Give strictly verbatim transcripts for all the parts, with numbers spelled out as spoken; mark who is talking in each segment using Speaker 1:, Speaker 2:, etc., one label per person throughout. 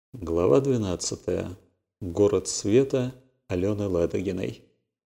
Speaker 1: Глава двенадцатая. Город света Алены Ладогиной.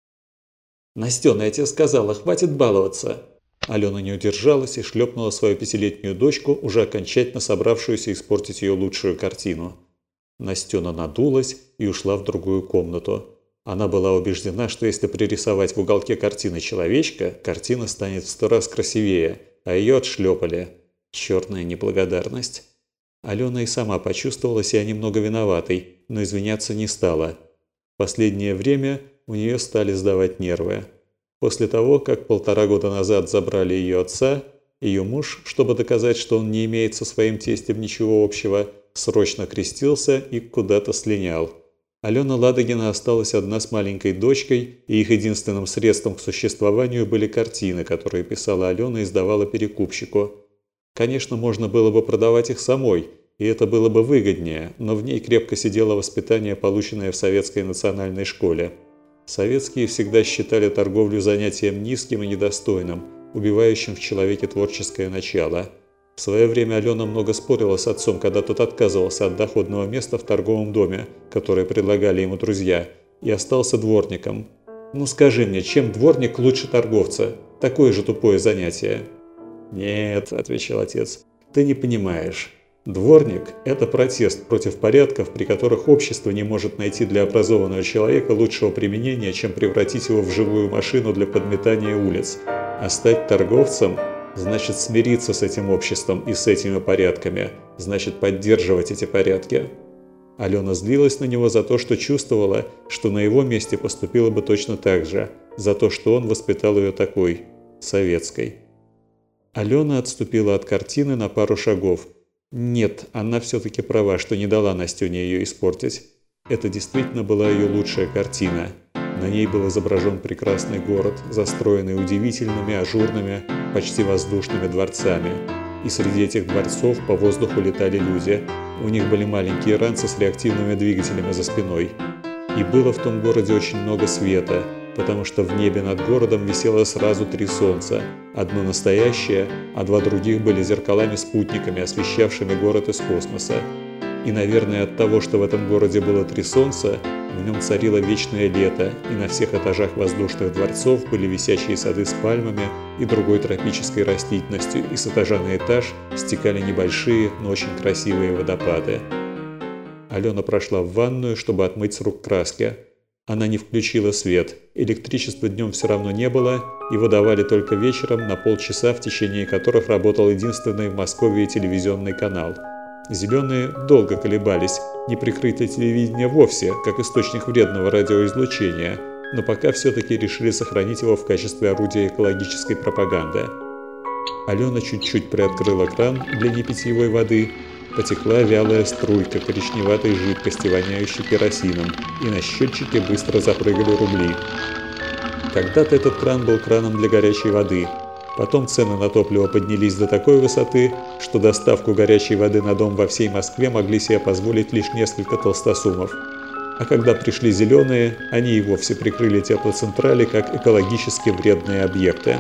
Speaker 1: «Настена, я тебе сказала, хватит баловаться!» Алена не удержалась и шлепнула свою пятилетнюю дочку, уже окончательно собравшуюся испортить ее лучшую картину. Настена надулась и ушла в другую комнату. Она была убеждена, что если пририсовать в уголке картины человечка, картина станет в сто раз красивее, а ее отшлепали. Черная неблагодарность. Алена и сама почувствовала себя немного виноватой, но извиняться не стала. В последнее время у нее стали сдавать нервы. После того, как полтора года назад забрали ее отца, ее муж, чтобы доказать, что он не имеет со своим тестем ничего общего, срочно крестился и куда-то слинял. Алена Ладогина осталась одна с маленькой дочкой, и их единственным средством к существованию были картины, которые писала Алена и сдавала перекупщику. Конечно, можно было бы продавать их самой, и это было бы выгоднее, но в ней крепко сидело воспитание, полученное в советской национальной школе. Советские всегда считали торговлю занятием низким и недостойным, убивающим в человеке творческое начало. В свое время Алена много спорила с отцом, когда тот отказывался от доходного места в торговом доме, которое предлагали ему друзья, и остался дворником. «Ну скажи мне, чем дворник лучше торговца? Такое же тупое занятие». «Нет», – отвечал отец, – «ты не понимаешь. Дворник – это протест против порядков, при которых общество не может найти для образованного человека лучшего применения, чем превратить его в живую машину для подметания улиц. А стать торговцем – значит смириться с этим обществом и с этими порядками, значит поддерживать эти порядки». Алена злилась на него за то, что чувствовала, что на его месте поступила бы точно так же, за то, что он воспитал ее такой, советской. Алена отступила от картины на пару шагов. Нет, она все-таки права, что не дала Настене ее испортить. Это действительно была ее лучшая картина. На ней был изображен прекрасный город, застроенный удивительными, ажурными, почти воздушными дворцами. И среди этих дворцов по воздуху летали люди. У них были маленькие ранцы с реактивными двигателями за спиной. И было в том городе очень много света, потому что в небе над городом висело сразу три солнца. Одно настоящее, а два других были зеркалами-спутниками, освещавшими город из космоса. И, наверное, от того, что в этом городе было три солнца, в нем царило вечное лето, и на всех этажах воздушных дворцов были висячие сады с пальмами и другой тропической растительностью, и с этажа на этаж стекали небольшие, но очень красивые водопады. Алена прошла в ванную, чтобы отмыть с рук краски. Она не включила свет, электричества днем все равно не было, его давали только вечером на полчаса, в течение которых работал единственный в Москве телевизионный канал. Зеленые долго колебались, не прикрыть ли телевидение вовсе, как источник вредного радиоизлучения, но пока все-таки решили сохранить его в качестве орудия экологической пропаганды. Алена чуть-чуть приоткрыла кран для непитьевой воды. Потекла вялая струйка коричневатой жидкости, воняющей керосином, и на счетчике быстро запрыгали рубли. Когда-то этот кран был краном для горячей воды. Потом цены на топливо поднялись до такой высоты, что доставку горячей воды на дом во всей Москве могли себе позволить лишь несколько толстосумов. А когда пришли зеленые, они и вовсе прикрыли теплоцентрали как экологически вредные объекты.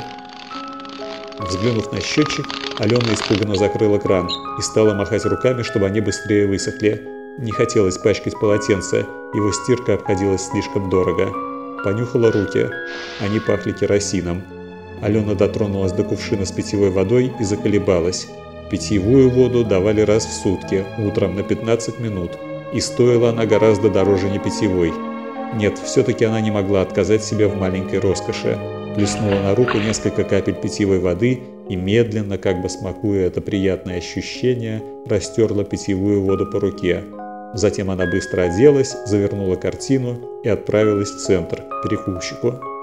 Speaker 1: Взглянув на счетчик, Алена испуганно закрыла кран и стала махать руками, чтобы они быстрее высохли. Не хотелось пачкать полотенце, его стирка обходилась слишком дорого. Понюхала руки, они пахли керосином. Алена дотронулась до кувшина с питьевой водой и заколебалась. Питьевую воду давали раз в сутки, утром на пятнадцать минут, и стоила она гораздо дороже непитьевой. Нет, все-таки она не могла отказать себе в маленькой роскоши. Плеснула на руку несколько капель питьевой воды и медленно, как бы смакуя это приятное ощущение, растерла питьевую воду по руке. Затем она быстро оделась, завернула картину и отправилась в центр, к перекупщику.